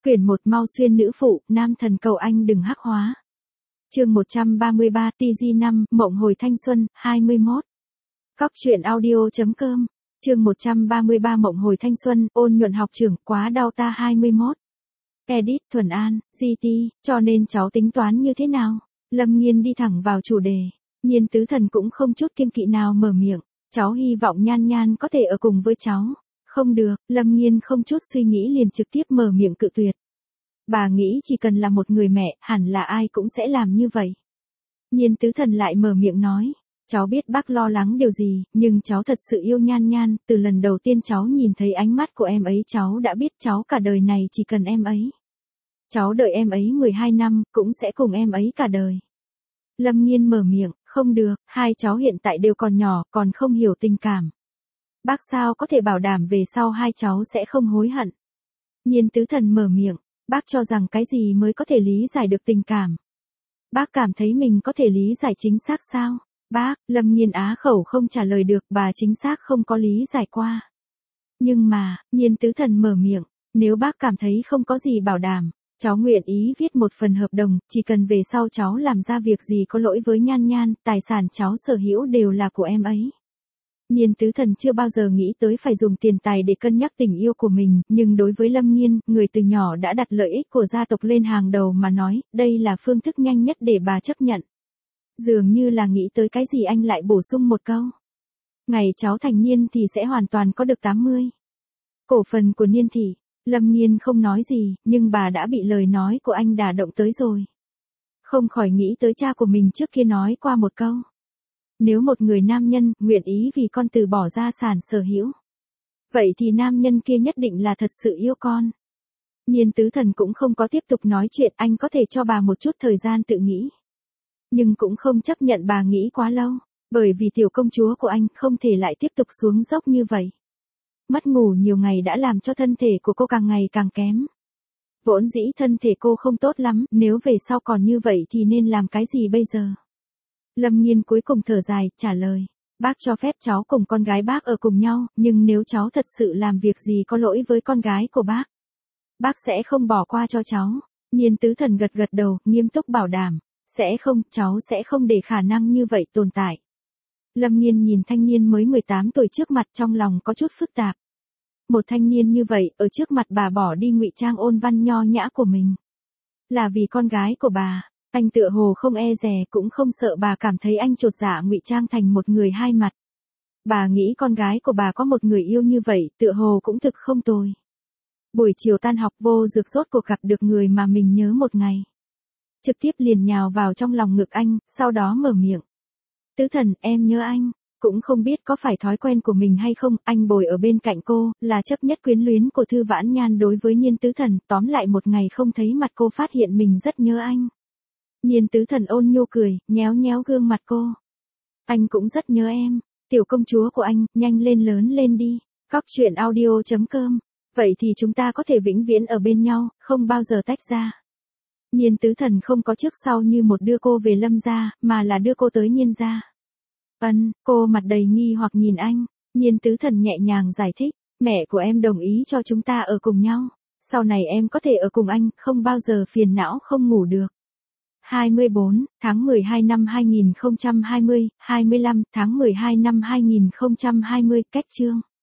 Quyển 1 Mau xuyên nữ phụ, nam thần cầu anh đừng hắc hóa. Chương 133 TG5, mộng hồi thanh xuân, 21. Cóc truyện audio.com. Chương 133 mộng hồi thanh xuân, ôn nhuận học trưởng, quá đau ta 21. Edit Thuần An, GT, cho nên cháu tính toán như thế nào? Lâm Nghiên đi thẳng vào chủ đề. Nhiên tứ thần cũng không chút kiêng kỵ nào mở miệng. Cháu hy vọng Nhan Nhan có thể ở cùng với cháu. Không được, Lâm Nghiên không chút suy nghĩ liền trực tiếp mở miệng cự tuyệt. Bà nghĩ chỉ cần là một người mẹ, hẳn là ai cũng sẽ làm như vậy. Nhiên tứ thần lại mở miệng nói. Cháu biết bác lo lắng điều gì, nhưng cháu thật sự yêu Nhan Nhan, từ lần đầu tiên cháu nhìn thấy ánh mắt của em ấy cháu đã biết cháu cả đời này chỉ cần em ấy. Cháu đợi em ấy 12 năm, cũng sẽ cùng em ấy cả đời. Lâm Nghiên mở miệng, không được, hai cháu hiện tại đều còn nhỏ, còn không hiểu tình cảm. Bác sao có thể bảo đảm về sau hai cháu sẽ không hối hận. Nhiên tứ thần mở miệng, bác cho rằng cái gì mới có thể lý giải được tình cảm. Bác cảm thấy mình có thể lý giải chính xác sao? Bác, Lâm Nghiên á khẩu không trả lời được, bà chính xác không có lý giải qua. Nhưng mà, Nhiên tứ thần mở miệng, nếu bác cảm thấy không có gì bảo đảm, cháu nguyện ý viết một phần hợp đồng, chỉ cần về sau cháu làm ra việc gì có lỗi với Nhan Nhan, tài sản cháu sở hữu đều là của em ấy. Nhiên tứ thần chưa bao giờ nghĩ tới phải dùng tiền tài để cân nhắc tình yêu của mình, nhưng đối với Lâm Nghiên, người từ nhỏ đã đặt lợi ích của gia tộc lên hàng đầu mà nói, đây là phương thức nhanh nhất để bà chấp nhận. Dường như là nghĩ tới cái gì anh lại bổ sung một câu. Ngày cháu thành niên thì sẽ hoàn toàn có được 80. Cổ phần của Niên thị. Lâm Nghiên không nói gì, nhưng bà đã bị lời nói của anh đả động tới rồi. Không khỏi nghĩ tới cha của mình trước kia nói qua một câu. Nếu một người nam nhân nguyện ý vì con từ bỏ gia sản sở hữu, vậy thì nam nhân kia nhất định là thật sự yêu con. Nhiên tứ thần cũng không có tiếp tục nói chuyện, anh có thể cho bà một chút thời gian tự nghĩ. Nhưng cũng không chấp nhận bà nghĩ quá lâu, bởi vì tiểu công chúa của anh không thể lại tiếp tục xuống dốc như vậy. Mất ngủ nhiều ngày đã làm cho thân thể của cô càng ngày càng kém. Vốn dĩ thân thể cô không tốt lắm, nếu về sau còn như vậy thì nên làm cái gì bây giờ? Lâm Nghiên cuối cùng thở dài, trả lời. Bác cho phép cháu cùng con gái bác ở cùng nhau, nhưng nếu cháu thật sự làm việc gì có lỗi với con gái của bác sẽ không bỏ qua cho cháu. Nhiên tứ thần gật gật đầu, nghiêm túc bảo đảm. Sẽ không, cháu sẽ không để khả năng như vậy tồn tại. Lâm Nghiên nhìn thanh niên mới 18 tuổi trước mặt trong lòng có chút phức tạp. Một thanh niên như vậy, ở trước mặt bà bỏ đi ngụy trang ôn văn nho nhã của mình. Là vì con gái của bà, anh tựa hồ không e dè cũng không sợ bà cảm thấy anh chột dạ ngụy trang thành một người hai mặt. Bà nghĩ con gái của bà có một người yêu như vậy, tựa hồ cũng thực không tồi. Buổi chiều tan học Vô Dược rốt cuộc gặp được người mà mình nhớ một ngày. Trực tiếp liền nhào vào trong lòng ngực anh, sau đó mở miệng. Tứ thần, em nhớ anh. Cũng không biết có phải thói quen của mình hay không, anh bồi ở bên cạnh cô, là chấp nhất quyến luyến của Thư Vãn Nhan đối với Nhiên tứ thần, tóm lại một ngày không thấy mặt cô phát hiện mình rất nhớ anh. Nhiên tứ thần ôn nhu cười, nhéo nhéo gương mặt cô. Anh cũng rất nhớ em, tiểu công chúa của anh, nhanh lên lớn lên đi. Cóc truyện audio.com. Vậy thì chúng ta có thể vĩnh viễn ở bên nhau, không bao giờ tách ra. Nhiên tứ thần không có trước sau như một đưa cô về Lâm gia, mà là đưa cô tới Nhiên gia. Cô mặt đầy nghi hoặc nhìn anh. Nhiên tứ thần nhẹ nhàng giải thích, mẹ của em đồng ý cho chúng ta ở cùng nhau. Sau này em có thể ở cùng anh, không bao giờ phiền não không ngủ được. 24 tháng 12 năm 2020, 25 tháng 12 năm 2020, cách chương.